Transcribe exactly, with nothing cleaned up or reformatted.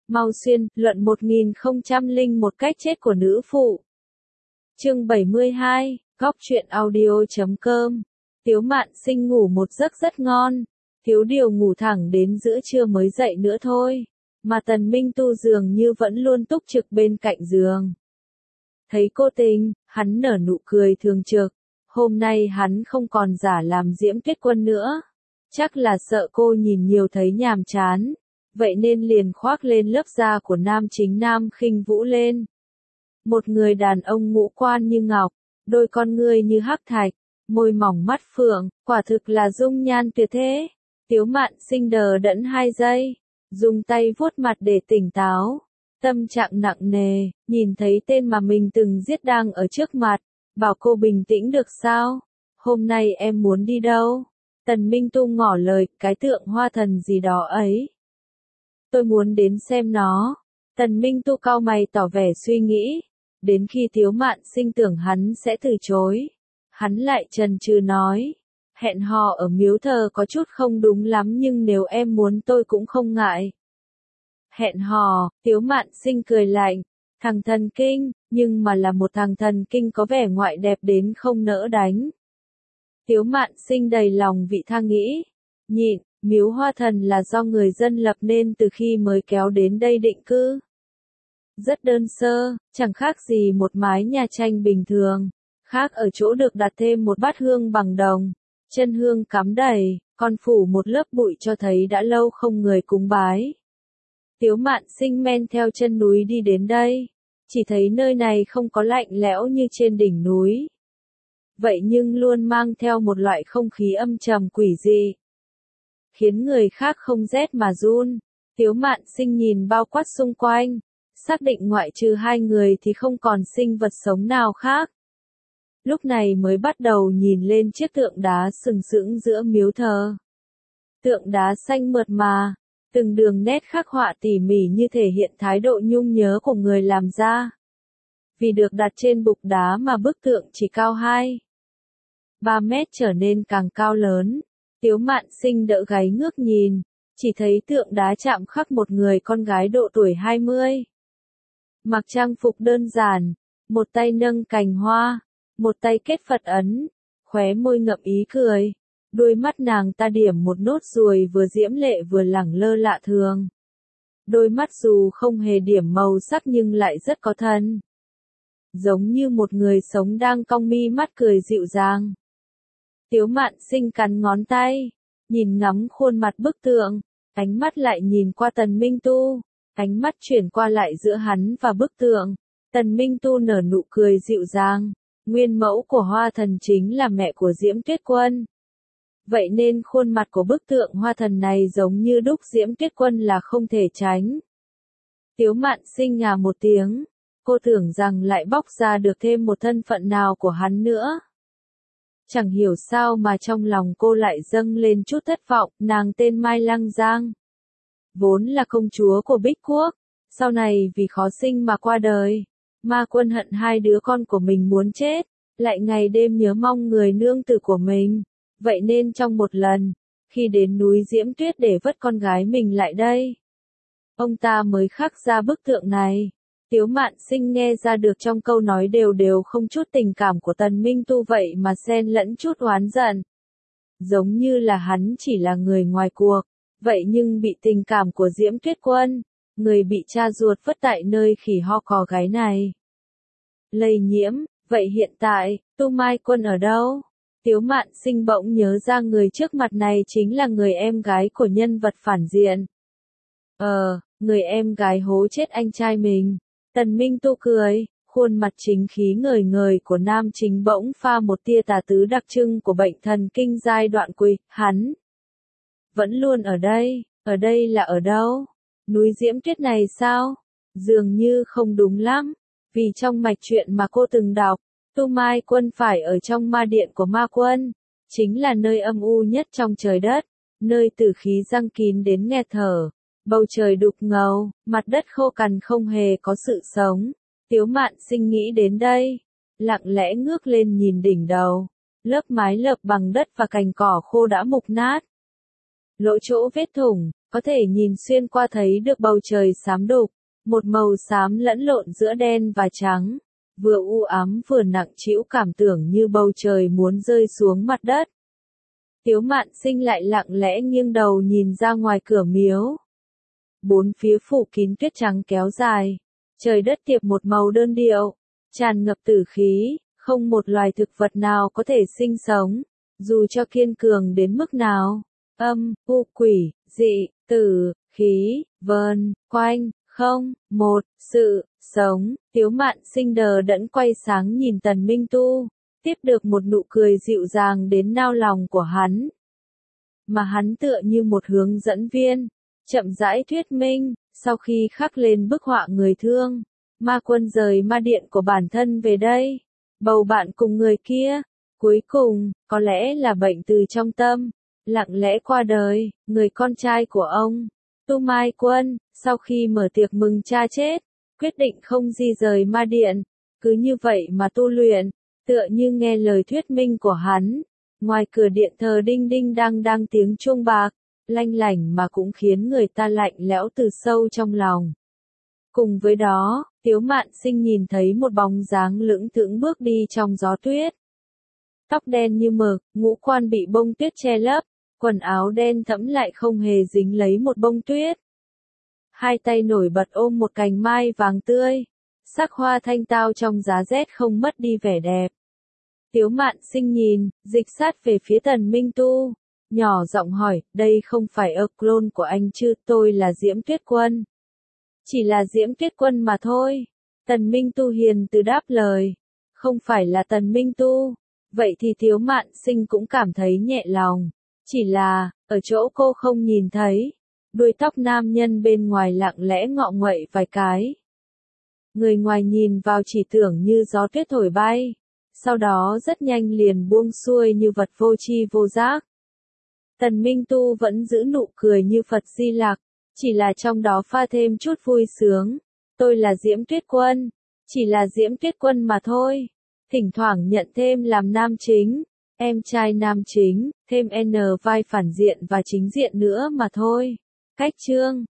Mau Xuyên, luận một nghìn không trăm lẻ một cách chết của nữ phụ. Chương bảy mươi hai, góc truyện audio chấm com. Tiếu Mạn Sinh ngủ một giấc rất ngon. Thiếu điều ngủ thẳng đến giữa trưa mới dậy nữa thôi. Mà Tần Minh Tu dường như vẫn luôn túc trực bên cạnh giường. Thấy cô Tình, hắn nở nụ cười thường trực. Hôm nay hắn không còn giả làm Diễm Tuyết Quân nữa. Chắc là sợ cô nhìn nhiều thấy nhàm chán. Vậy nên liền khoác lên lớp da của nam chính nam khinh vũ lên. Một người đàn ông ngũ quan như ngọc, đôi con ngươi như hắc thạch, môi mỏng mắt phượng, quả thực là dung nhan tuyệt thế. Tiếu Mạn Sinh đờ đẫn hai giây, dùng tay vuốt mặt để tỉnh táo. Tâm trạng nặng nề, nhìn thấy tên mà mình từng giết đang ở trước mặt, bảo cô bình tĩnh được sao? Hôm nay em muốn đi đâu? Tần Minh Tu ngỏ lời, cái tượng hoa thần gì đó ấy. Tôi muốn đến xem nó. Tần Minh Tu cau mày tỏ vẻ suy nghĩ. Đến khi Tiếu Mạn Sinh tưởng hắn sẽ từ chối. Hắn lại chần chừ nói. Hẹn hò ở miếu thờ có chút không đúng lắm nhưng nếu em muốn tôi cũng không ngại. Hẹn hò, Tiếu Mạn Sinh cười lạnh. Thằng thần kinh, nhưng mà là một thằng thần kinh có vẻ ngoại đẹp đến không nỡ đánh. Tiếu Mạn Sinh đầy lòng vị tha nghĩ. Nhịn. Miếu hoa thần là do người dân lập nên từ khi mới kéo đến đây định cư. Rất đơn sơ, chẳng khác gì một mái nhà tranh bình thường. Khác ở chỗ được đặt thêm một bát hương bằng đồng. Chân hương cắm đầy, còn phủ một lớp bụi cho thấy đã lâu không người cúng bái. Tiếu Mạn Sinh men theo chân núi đi đến đây. Chỉ thấy nơi này không có lạnh lẽo như trên đỉnh núi. Vậy nhưng luôn mang theo một loại không khí âm trầm quỷ dị. Khiến người khác không rét mà run. Tiếu Mạn Sinh nhìn bao quát xung quanh, xác định ngoại trừ hai người thì không còn sinh vật sống nào khác. Lúc này mới bắt đầu nhìn lên chiếc tượng đá sừng sững giữa miếu thờ. Tượng đá xanh mượt mà, từng đường nét khắc họa tỉ mỉ như thể hiện thái độ nhung nhớ của người làm ra. Vì được đặt trên bục đá mà bức tượng chỉ cao hai ba mét trở nên càng cao lớn. Tiếu Mạn Sinh đỡ gáy ngước nhìn, chỉ thấy tượng đá chạm khắc một người con gái độ tuổi hai mươi. Mặc trang phục đơn giản, một tay nâng cành hoa, một tay kết Phật ấn, khóe môi ngậm ý cười, đôi mắt nàng ta điểm một nốt ruồi vừa diễm lệ vừa lẳng lơ lạ thường. Đôi mắt dù không hề điểm màu sắc nhưng lại rất có thân. Giống như một người sống đang cong mi mắt cười dịu dàng. Tiếu Mạn Sinh cắn ngón tay, nhìn ngắm khuôn mặt bức tượng, ánh mắt lại nhìn qua Tần Minh Tu, ánh mắt chuyển qua lại giữa hắn và bức tượng. Tần Minh Tu nở nụ cười dịu dàng, nguyên mẫu của hoa thần chính là mẹ của Diễm Tuyết Quân. Vậy nên khuôn mặt của bức tượng hoa thần này giống như đúc Diễm Tuyết Quân là không thể tránh. Tiếu Mạn Sinh ngà một tiếng, cô tưởng rằng lại bóc ra được thêm một thân phận nào của hắn nữa. Chẳng hiểu sao mà trong lòng cô lại dâng lên chút thất vọng, nàng tên Mai Lăng Giang. Vốn là công chúa của Bích Quốc, sau này vì khó sinh mà qua đời. Ma Quân hận hai đứa con của mình muốn chết, lại ngày đêm nhớ mong người nương tử của mình. Vậy nên trong một lần, khi đến núi Diễm Tuyết để vớt con gái mình lại đây, ông ta mới khắc ra bức tượng này. Tiếu Mạn Sinh nghe ra được trong câu nói đều đều không chút tình cảm của Tần Minh Tu vậy mà xen lẫn chút oán giận. Giống như là hắn chỉ là người ngoài cuộc, vậy nhưng bị tình cảm của Diễm Tuyết Quân, người bị cha ruột vứt tại nơi khỉ ho cò gáy này. Lây nhiễm, vậy hiện tại, Tu Mai Quân ở đâu? Tiếu Mạn Sinh bỗng nhớ ra người trước mặt này chính là người em gái của nhân vật phản diện. Ờ, người em gái hố chết anh trai mình. Tần Minh Tu cười, khuôn mặt chính khí ngời ngời của nam chính bỗng pha một tia tà tứ đặc trưng của bệnh thần kinh giai đoạn cuối, hắn vẫn luôn ở đây, ở đây là ở đâu? Núi Diễm Tuyết này sao? Dường như không đúng lắm, vì trong mạch truyện mà cô từng đọc, Tu Mai Quân phải ở trong ma điện của Ma Quân, chính là nơi âm u nhất trong trời đất, nơi tử khí giăng kín đến nghẹt thở. Bầu trời đục ngầu, mặt đất khô cằn không hề có sự sống. Tiếu Mạn Sinh nghĩ đến đây, lặng lẽ ngước lên nhìn đỉnh đầu. Lớp mái lợp bằng đất và cành cỏ khô đã mục nát. Lỗ chỗ vết thủng, có thể nhìn xuyên qua thấy được bầu trời xám đục, một màu xám lẫn lộn giữa đen và trắng, vừa u ám vừa nặng trĩu, cảm tưởng như bầu trời muốn rơi xuống mặt đất. Tiếu Mạn Sinh lại lặng lẽ nghiêng đầu nhìn ra ngoài cửa miếu. Bốn phía phủ kín tuyết trắng kéo dài, trời đất tiệp một màu đơn điệu, tràn ngập tử khí, không một loài thực vật nào có thể sinh sống, dù cho kiên cường đến mức nào. Âm, u, quỷ, dị, tử, khí, vần, quanh, không, một, sự, sống. Tiếu Mạn Sinh đờ đẫn quay sáng nhìn Tần Minh Tu, tiếp được một nụ cười dịu dàng đến nao lòng của hắn. Mà hắn tựa như một hướng dẫn viên, chậm rãi thuyết minh, sau khi khắc lên bức họa người thương, ma quân rời ma điện của bản thân về đây, bầu bạn cùng người kia, cuối cùng, có lẽ là bệnh từ trong tâm, lặng lẽ qua đời. Người con trai của ông, Tu Mai Quân, sau khi mở tiệc mừng cha chết, quyết định không di rời ma điện, cứ như vậy mà tu luyện, tựa như nghe lời thuyết minh của hắn. Ngoài cửa điện thờ đinh đinh đang đang tiếng chuông bạc, lanh lảnh mà cũng khiến người ta lạnh lẽo từ sâu trong lòng. Cùng với đó, Tiếu Mạn Sinh nhìn thấy một bóng dáng lững thững bước đi trong gió tuyết. Tóc đen như mực, ngũ quan bị bông tuyết che lấp, quần áo đen thẫm lại không hề dính lấy một bông tuyết. Hai tay nổi bật ôm một cành mai vàng tươi, sắc hoa thanh tao trong giá rét không mất đi vẻ đẹp. Tiếu Mạn Sinh nhìn, dịch sát về phía Tần Minh Tu, nhỏ giọng hỏi, đây không phải ơ clone của anh chứ, tôi là Diễm Tuyết Quân. Chỉ là Diễm Tuyết Quân mà thôi. Tần Minh Tu hiền từ đáp lời, không phải là Tần Minh Tu. Vậy thì Tiếu Mạn Sinh cũng cảm thấy nhẹ lòng, chỉ là, ở chỗ cô không nhìn thấy, đuôi tóc nam nhân bên ngoài lặng lẽ ngọ nguậy vài cái. Người ngoài nhìn vào chỉ tưởng như gió tuyết thổi bay, sau đó rất nhanh liền buông xuôi như vật vô tri vô giác. Tần Minh Tu vẫn giữ nụ cười như Phật Di Lặc, chỉ là trong đó pha thêm chút vui sướng. Tôi là Diễm Tuyết Quân, chỉ là Diễm Tuyết Quân mà thôi. Thỉnh thoảng nhận thêm làm nam chính, em trai nam chính, thêm N vai phản diện và chính diện nữa mà thôi. Cách chương